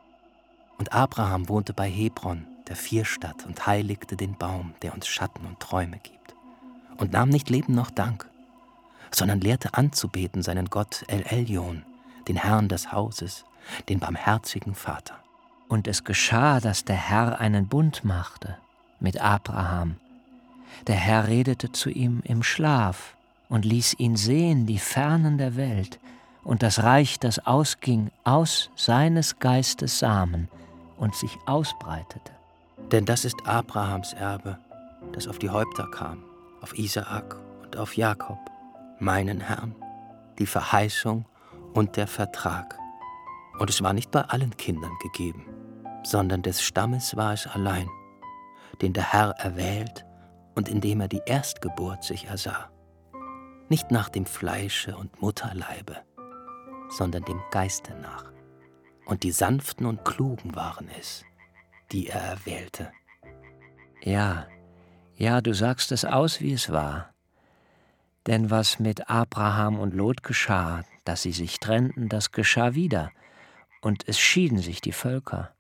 Und Abraham wohnte bei Hebron, der Vierstadt, und heiligte den Baum, der uns Schatten und Träume gibt. Und nahm nicht Leben noch Dank, sondern lehrte anzubeten seinen Gott El Elyon, den Herrn des Hauses, den barmherzigen Vater. Und es geschah, dass der Herr einen Bund machte mit Abraham. Der Herr redete zu ihm im Schlaf und ließ ihn sehen die Fernen der Welt und das Reich, das ausging aus seines Geistes Samen und sich ausbreitete. Denn das ist Abrahams Erbe, das auf die Häupter kam, auf Isaak und auf Jakob, meinen Herrn, die Verheißung und der Vertrag. Und es war nicht bei allen Kindern gegeben, sondern des Stammes war es allein, den der Herr erwählt und in dem er die Erstgeburt sich ersah. Nicht nach dem Fleische und Mutterleibe, sondern dem Geiste nach. Und die Sanften und Klugen waren es, die er erwählte. Ja, ja, du sagst es aus, wie es war. Denn was mit Abraham und Lot geschah, dass sie sich trennten, das geschah wieder, und es schieden sich die Völker.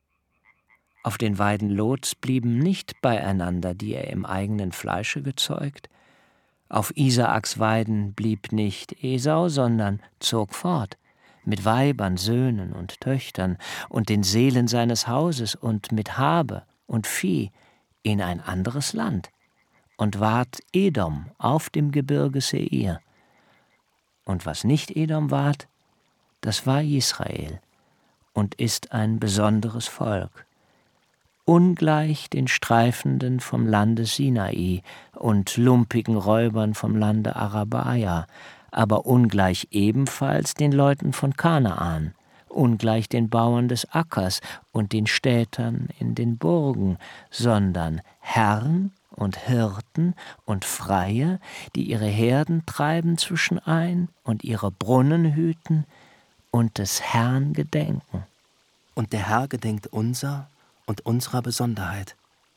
Auf den Weiden Lots blieben nicht beieinander, die er im eigenen Fleische gezeugt. Auf Isaaks Weiden blieb nicht Esau, sondern zog fort, mit Weibern, Söhnen und Töchtern und den Seelen seines Hauses und mit Habe und Vieh in ein anderes Land und ward Edom auf dem Gebirge Seir. Und was nicht Edom ward, das war Israel und ist ein besonderes Volk, ungleich den Streifenden vom Lande Sinai und lumpigen Räubern vom Lande Arabaia, aber ungleich ebenfalls den Leuten von Kanaan, ungleich den Bauern des Ackers und den Städtern in den Burgen, sondern Herren und Hirten und Freie, die ihre Herden treiben zwischenein und ihre Brunnen hüten und des Herrn gedenken. Und der Herr gedenkt unser und unserer Besonderheit.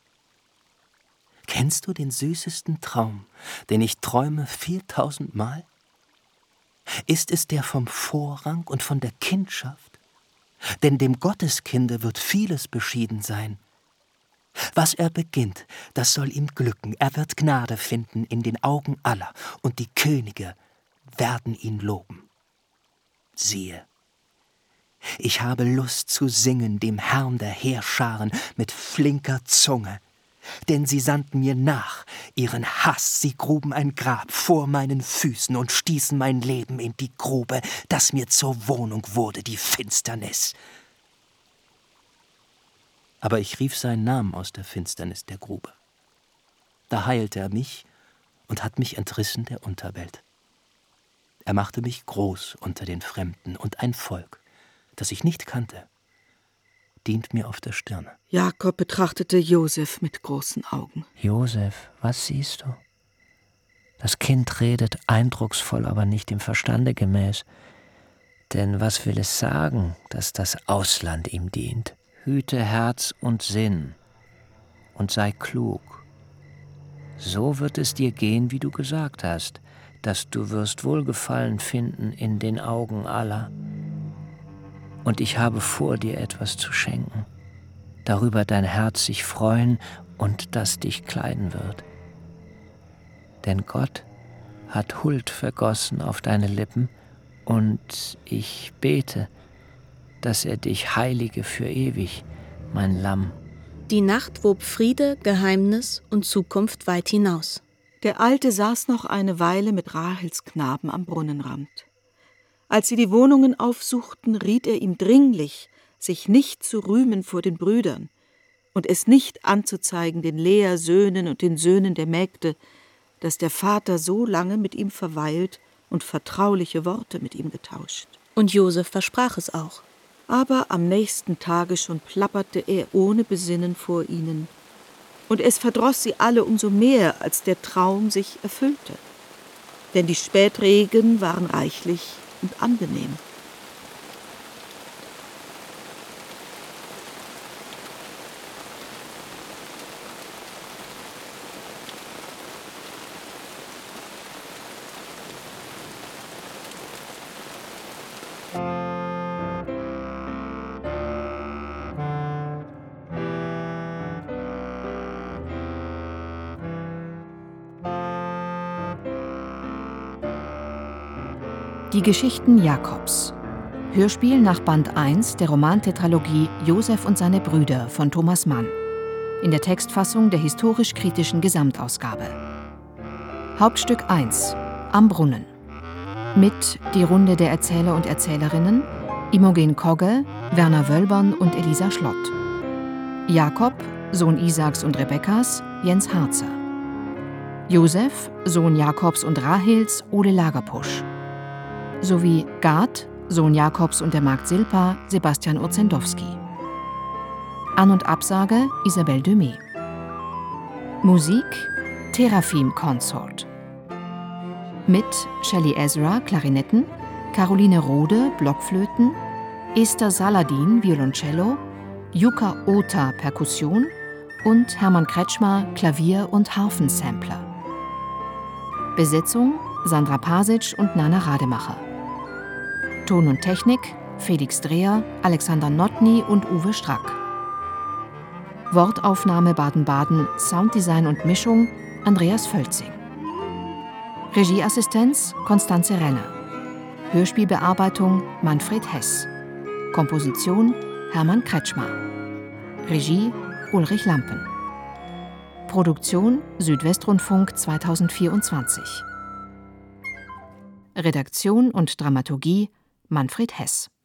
Kennst du den süßesten Traum, den ich träume viertausendmal? Ist es der vom Vorrang und von der Kindschaft? Denn dem Gotteskinde wird vieles beschieden sein. Was er beginnt, das soll ihm glücken. Er wird Gnade finden in den Augen aller, und die Könige werden ihn loben. Siehe, ich habe Lust zu singen dem Herrn der Heerscharen mit flinker Zunge, denn sie sandten mir nach, ihren Hass, sie gruben ein Grab vor meinen Füßen und stießen mein Leben in die Grube, dass mir zur Wohnung wurde die Finsternis. Aber ich rief seinen Namen aus der Finsternis der Grube. Da heilte er mich und hat mich entrissen der Unterwelt. Er machte mich groß unter den Fremden, und ein Volk, das ich nicht kannte, dient mir auf der Stirne. Jakob betrachtete Josef mit großen Augen. Josef, was siehst du? Das Kind redet eindrucksvoll, aber nicht dem Verstande gemäß. Denn was will es sagen, dass das Ausland ihm dient? Hüte Herz und Sinn und sei klug. So wird es dir gehen, wie du gesagt hast, dass du wirst Wohlgefallen finden in den Augen aller. Und ich habe vor, dir etwas zu schenken, darüber dein Herz sich freuen und das dich kleiden wird. Denn Gott hat Huld vergossen auf deine Lippen, und ich bete, dass er dich heilige für ewig, mein Lamm. Die Nacht wob Friede, Geheimnis und Zukunft weit hinaus. Der Alte saß noch eine Weile mit Rahels Knaben am Brunnenrand. Als sie die Wohnungen aufsuchten, riet er ihm dringlich, sich nicht zu rühmen vor den Brüdern und es nicht anzuzeigen den Lea-Söhnen und den Söhnen der Mägde, dass der Vater so lange mit ihm verweilt und vertrauliche Worte mit ihm getauscht. Und Josef versprach es auch. Aber am nächsten Tage schon plapperte er ohne Besinnen vor ihnen. Und es verdroß sie alle umso mehr, als der Traum sich erfüllte. Denn die Spätregen waren reichlich und angenehm. Die Geschichten Jakobs. Hörspiel nach Band eins der Romantetralogie Josef und seine Brüder von Thomas Mann. In der Textfassung der historisch-kritischen Gesamtausgabe. Hauptstück eins. Am Brunnen. Mit die Runde der Erzähler und Erzählerinnen Imogen Kogge, Werner Wölbern und Elisa Schlott. Jakob, Sohn Isaaks und Rebekkas, Jens Harzer. Josef, Sohn Jakobs und Rahels, Ole Lagerpusch. Sowie Gad, Sohn Jakobs und der Magd Silpa, Sebastian Urzendowski. An- und Absage Isabelle Dumé. Musik Teraphim Consort. Mit Shelley Ezra, Klarinetten, Caroline Rode, Blockflöten, Esther Saladin, Violoncello, Jukka Ota, Perkussion und Hermann Kretschmer, Klavier- und Harfensampler. Besetzung Sandra Pasic und Nana Rademacher. Ton und Technik Felix Dreher, Alexander Notny und Uwe Strack. Wortaufnahme Baden-Baden, Sounddesign und Mischung Andreas Völzing. Regieassistenz Konstanze Renner. Hörspielbearbeitung Manfred Hess. Komposition Hermann Kretschmer. Regie Ulrich Lampen. Produktion Südwestrundfunk zweitausendvierundzwanzig. Redaktion und Dramaturgie Manfred Hess.